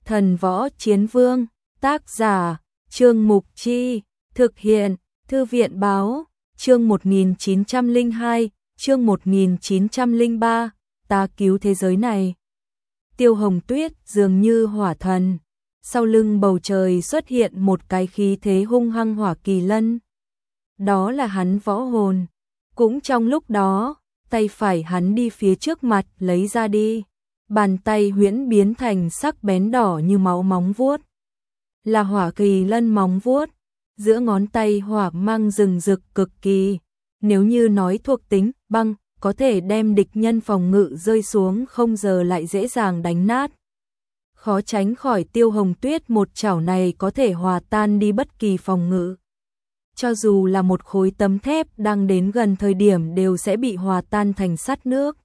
Thần Võ Chiến Vương, tác giả, Trương Mục Chi, thực hiện, Thư viện Báo, chương 1902, chương 1903, ta cứu thế giới này. Tiêu Hồng Tuyết dường như hỏa thần, sau lưng bầu trời xuất hiện một cái khí thế hung hăng hỏa kỳ lân. Đó là hắn võ hồn. Cũng trong lúc đó, tay phải hắn đi phía trước mặt lấy ra đi. Bàn tay huyễn biến thành sắc bén đỏ như máu móng vuốt. Là hỏa kỳ lân móng vuốt. Giữa ngón tay hỏa mang rừng rực cực kỳ. Nếu như nói thuộc tính băng, có thể đem địch nhân phòng ngự rơi xuống không giờ lại dễ dàng đánh nát. Khó tránh khỏi Tiêu Hồng Tuyết một chảo này có thể hòa tan đi bất kỳ phòng ngự. Cho dù là một khối tấm thép đang đến gần thời điểm đều sẽ bị hòa tan thành sắt nước.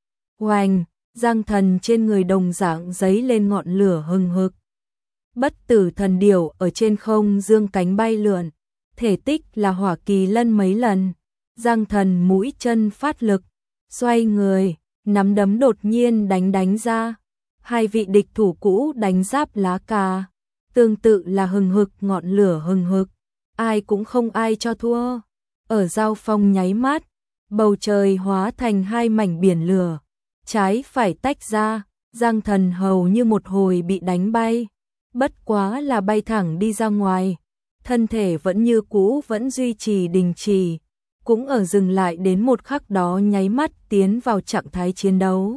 Oanh, Giang Thần trên người đồng dạng giấy lên ngọn lửa hừng hực. Bất tử thần điểu ở trên không dương cánh bay lượn, thể tích là hỏa kỳ lân mấy lần. Giang Thần mũi chân phát lực, xoay người, nắm đấm đột nhiên đánh ra. Hai vị địch thủ cũ đánh giáp lá cà, tương tự là hừng hực ngọn lửa hừng hực, ai cũng không ai cho thua. Ở giao phong nháy mắt, bầu trời hóa thành hai mảnh biển lửa, trái phải tách ra, Giang Thần hầu như một hồi bị đánh bay, bất quá là bay thẳng đi ra ngoài, thân thể vẫn như cũ vẫn duy trì đình trì, cũng ở dừng lại đến một khắc đó nháy mắt tiến vào trạng thái chiến đấu.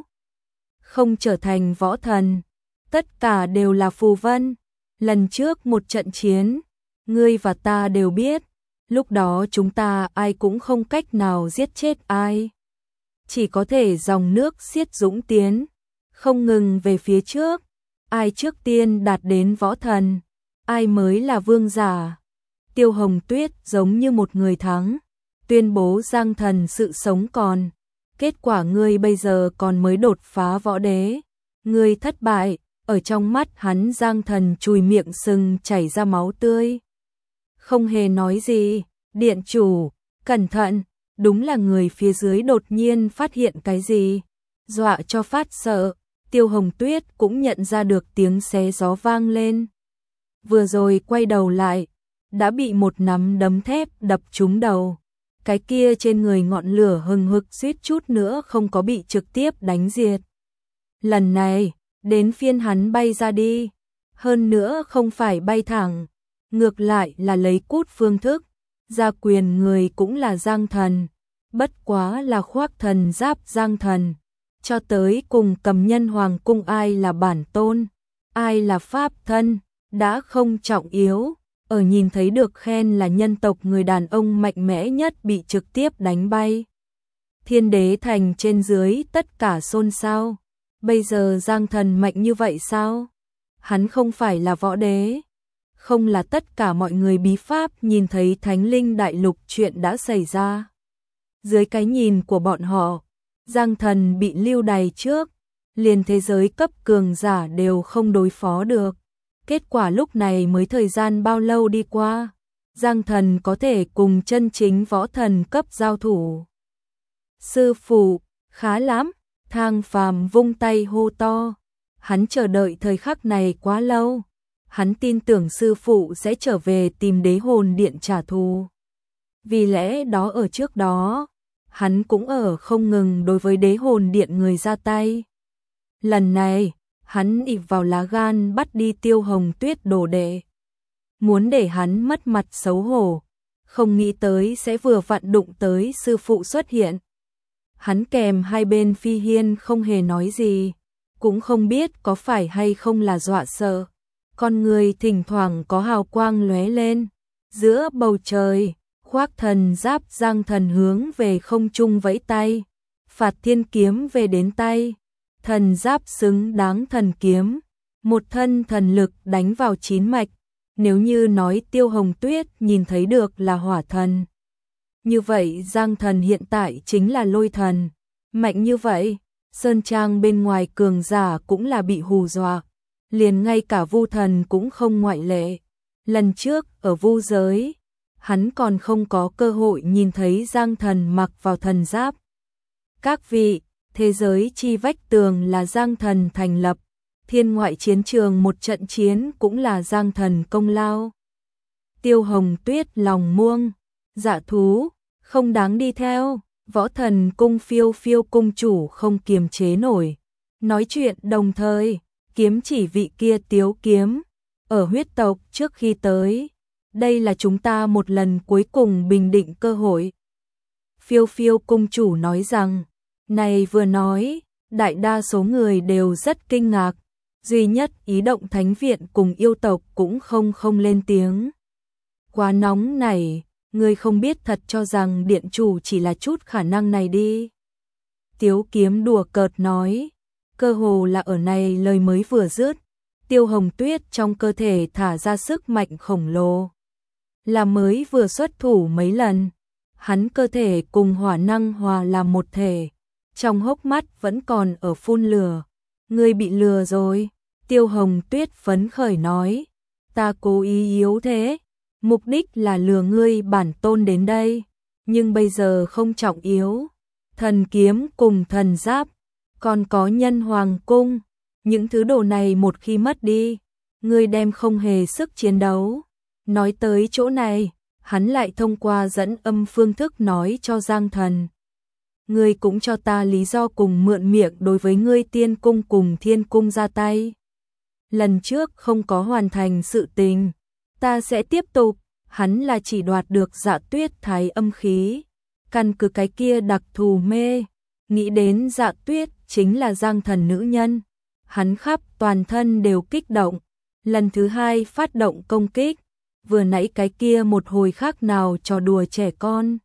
Không trở thành võ thần, tất cả đều là phù vân. Lần trước một trận chiến, ngươi và ta đều biết, lúc đó chúng ta ai cũng không cách nào giết chết ai. Chỉ có thể dòng nước xiết dũng tiến, không ngừng về phía trước. Ai trước tiên đạt đến võ thần, ai mới là vương giả. Tiêu Hồng Tuyết giống như một người thắng, tuyên bố Giang Thần sự sống còn. Kết quả ngươi bây giờ còn mới đột phá võ đế. Ngươi thất bại, ở trong mắt hắn Giang Thần chùi miệng sưng chảy ra máu tươi. Không hề nói gì, điện chủ, cẩn thận, đúng là người phía dưới đột nhiên phát hiện cái gì. Dọa cho phát sợ, Tiêu Hồng Tuyết cũng nhận ra được tiếng xé gió vang lên. Vừa rồi quay đầu lại, đã bị một nắm đấm thép đập trúng đầu. Cái kia trên người ngọn lửa hừng hực suýt chút nữa không có bị trực tiếp đánh diệt. Lần này, đến phiên hắn bay ra đi. Hơn nữa không phải bay thẳng, ngược lại là lấy cút phương thức. Gia quyền người cũng là Giang Thần, bất quá là khoác thần giáp Giang Thần. Cho tới cùng cầm nhân hoàng cung ai là bản tôn, ai là pháp thân, đã không trọng yếu. Ở nhìn thấy được khen là nhân tộc người đàn ông mạnh mẽ nhất bị trực tiếp đánh bay. Thiên Đế Thành trên dưới tất cả xôn xao. Bây giờ Giang Thần mạnh như vậy sao? Hắn không phải là võ đế. Không là tất cả mọi người bí pháp nhìn thấy Thánh Linh Đại Lục chuyện đã xảy ra. Dưới cái nhìn của bọn họ, Giang Thần bị lưu đày trước, liền thế giới cấp cường giả đều không đối phó được. Kết quả lúc này mới thời gian bao lâu đi qua, Giang Thần có thể cùng chân chính võ thần cấp giao thủ. Sư phụ, khá lắm, Thang Phàm vung tay hô to. Hắn chờ đợi thời khắc này quá lâu. Hắn tin tưởng sư phụ sẽ trở về tìm Đế Hồn Điện trả thù. Vì lẽ đó ở trước đó, hắn cũng ở không ngừng đối với Đế Hồn Điện người ra tay. Lần này, hắn ỷ vào lá gan bắt đi Tiêu Hồng Tuyết đồ đệ. Muốn để hắn mất mặt xấu hổ, không nghĩ tới sẽ vừa vặn đụng tới sư phụ xuất hiện. Hắn kèm hai bên phi hiên không hề nói gì, cũng không biết có phải hay không là dọa sợ. Con người thỉnh thoảng có hào quang lóe lên, giữa bầu trời, khoác thần giáp Giang Thần hướng về không trung vẫy tay, phạt thiên kiếm về đến tay. Thần giáp xứng đáng thần kiếm, một thân thần lực đánh vào chín mạch. Nếu như nói Tiêu Hồng Tuyết nhìn thấy được là hỏa thần, như vậy Giang Thần hiện tại chính là lôi thần. Mạnh như vậy, sơn trang bên ngoài cường giả cũng là bị hù dọa, liền ngay cả Vu Thần cũng không ngoại lệ. Lần trước ở Vu giới, hắn còn không có cơ hội nhìn thấy Giang Thần mặc vào thần giáp. Các vị, thế giới chi vách tường là Giang Thần thành lập, thiên ngoại chiến trường một trận chiến cũng là Giang Thần công lao. Tiêu Hồng Tuyết lòng muông, dạ thú, không đáng đi theo, Võ Thần cung Phiêu Phiêu cung chủ không kiềm chế nổi. Nói chuyện đồng thời, kiếm chỉ vị kia Tiếu Kiếm, ở huyết tộc trước khi tới. Đây là chúng ta một lần cuối cùng bình định cơ hội. Phiêu Phiêu cung chủ nói rằng, này vừa nói, đại đa số người đều rất kinh ngạc, duy nhất Ý Động Thánh Viện cùng yêu tộc cũng không lên tiếng. Quá nóng này, người không biết thật cho rằng điện chủ chỉ là chút khả năng này đi. Tiếu Kiếm đùa cợt nói, cơ hồ là ở này lời mới vừa dứt, Tiêu Hồng Tuyết trong cơ thể thả ra sức mạnh khổng lồ. Là mới vừa xuất thủ mấy lần, hắn cơ thể cùng hỏa năng hòa làm một thể, trong hốc mắt vẫn còn ở phun lửa. Ngươi bị lừa rồi, Tiêu Hồng Tuyết phấn khởi nói, ta cố ý yếu thế, mục đích là lừa ngươi bản tôn đến đây, nhưng bây giờ không trọng yếu. Thần kiếm cùng thần giáp, còn có nhân hoàng cung, những thứ đồ này một khi mất đi, ngươi đem không hề sức chiến đấu. Nói tới chỗ này, hắn lại thông qua dẫn âm phương thức nói cho Giang Thần. Ngươi cũng cho ta lý do cùng mượn miệng đối với ngươi tiên cung cùng thiên cung ra tay. Lần trước không có hoàn thành sự tình, ta sẽ tiếp tục. Hắn là chỉ đoạt được Dạ Tuyết thái âm khí, căn cứ cái kia đặc thù mê, nghĩ đến Dạ Tuyết chính là Giang Thần nữ nhân, hắn khắp toàn thân đều kích động. Lần thứ hai phát động công kích, vừa nãy cái kia một hồi khác nào trò đùa trẻ con.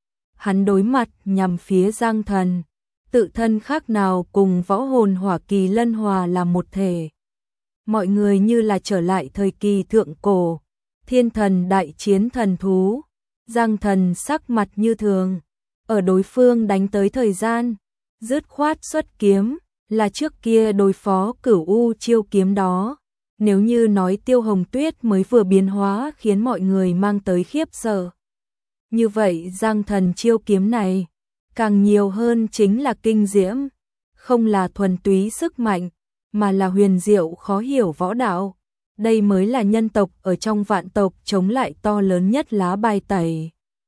Hắn đối mặt nhằm phía Giang Thần, tự thân khác nào cùng võ hồn hỏa kỳ lân hòa làm một thể. Mọi người như là trở lại thời kỳ thượng cổ, thiên thần đại chiến thần thú. Giang Thần sắc mặt như thường, ở đối phương đánh tới thời gian, dứt khoát xuất kiếm, là trước kia đối phó Cửu U chiêu kiếm đó. Nếu như nói Tiêu Hồng Tuyết mới vừa biến hóa khiến mọi người mang tới khiếp sợ, như vậy Giang Thần chiêu kiếm này, càng nhiều hơn chính là kinh diễm, không là thuần túy sức mạnh, mà là huyền diệu khó hiểu võ đạo. Đây mới là nhân tộc ở trong vạn tộc chống lại to lớn nhất lá bài tẩy.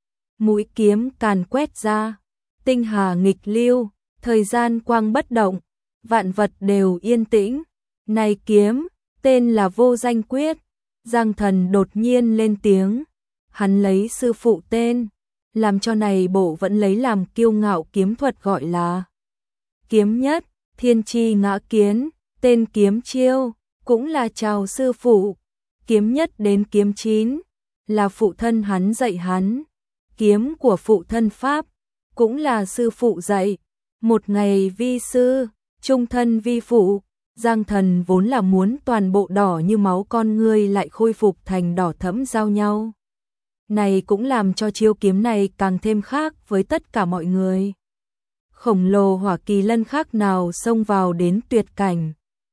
Mũi kiếm càn quét ra, tinh hà nghịch lưu, thời gian quang bất động, vạn vật đều yên tĩnh. Này kiếm, tên là Vô Danh Quyết. Giang Thần đột nhiên lên tiếng, hắn lấy sư phụ tên, làm cho này bộ vẫn lấy làm kiêu ngạo kiếm thuật gọi là kiếm nhất, thiên chi ngã kiến, tên kiếm chiêu, cũng là chào sư phụ. Kiếm nhất đến kiếm 9, là phụ thân hắn dạy hắn. Kiếm của phụ thân Pháp, cũng là sư phụ dạy. Một ngày vi sư, trung thân vi phụ. Giang Thần vốn là muốn toàn bộ đỏ như máu con ngươi lại khôi phục thành đỏ thẫm giao nhau. Này cũng làm cho chiêu kiếm này càng thêm khác với tất cả mọi người. Khổng lồ hỏa kỳ lân khác nào xông vào đến tuyệt cảnh.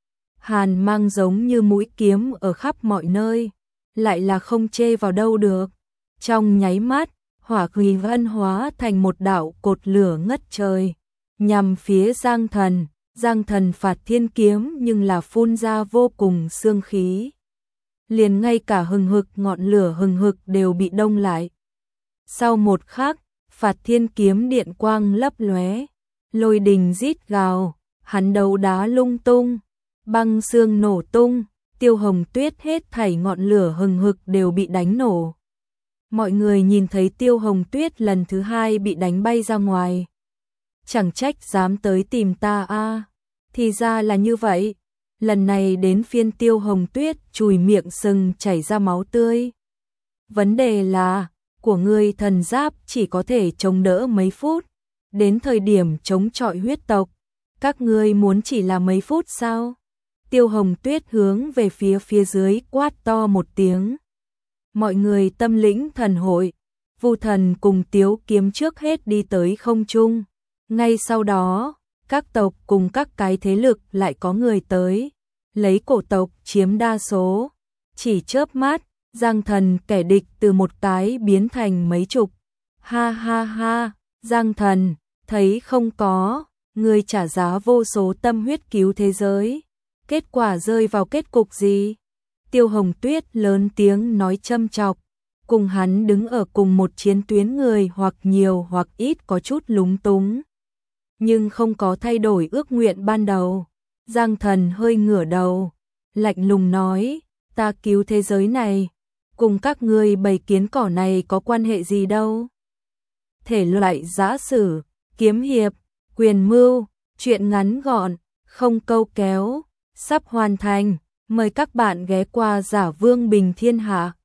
Hàn mang giống như mũi kiếm ở khắp mọi nơi, lại là không chê vào đâu được. Trong nháy mắt, hỏa kỳ vân hóa thành một đạo cột lửa ngất trời, nhằm phía Giang Thần. Giang Thần phạt thiên kiếm nhưng là phun ra vô cùng xương khí. Liền ngay cả hừng hực ngọn lửa hừng hực đều bị đông lại. Sau một khắc, phạt thiên kiếm điện quang lấp lóe, lôi đình rít gào, hắn đấu đá lung tung, băng xương nổ tung, Tiêu Hồng Tuyết hết thảy ngọn lửa hừng hực đều bị đánh nổ. Mọi người nhìn thấy Tiêu Hồng Tuyết lần thứ hai bị đánh bay ra ngoài. Chẳng trách dám tới tìm ta a, thì ra là như vậy. Lần này đến phiên Tiêu Hồng Tuyết chùi miệng sừng chảy ra máu tươi. Vấn đề là, của ngươi thần giáp chỉ có thể chống đỡ mấy phút, đến thời điểm chống chọi huyết tộc, các ngươi muốn chỉ là mấy phút sao? Tiêu Hồng Tuyết hướng về phía dưới quát to một tiếng. Mọi người tâm lĩnh thần hội, Vu Thần cùng Tiếu Kiếm trước hết đi tới không trung. Ngay sau đó, các tộc cùng các cái thế lực lại có người tới, lấy cổ tộc chiếm đa số. Chỉ chớp mắt, Giang Thần kẻ địch từ một cái biến thành mấy chục. Ha ha ha, Giang Thần, thấy không có, ngươi trả giá vô số tâm huyết cứu thế giới. kết quả rơi vào kết cục gì? Tiêu Hồng Tuyết lớn tiếng nói châm chọc, cùng hắn đứng ở cùng một chiến tuyến người hoặc nhiều hoặc ít có chút lúng túng, nhưng không có thay đổi ước nguyện ban đầu. Giang Thần hơi ngửa đầu, lạnh lùng nói, ta cứu thế giới này, cùng các ngươi bầy kiến cỏ này có quan hệ gì đâu. Thể loại giã sử, kiếm hiệp, quyền mưu, truyện ngắn gọn, không câu kéo, sắp hoàn thành, mời các bạn ghé qua Giả Vương Bình Thiên Hạ.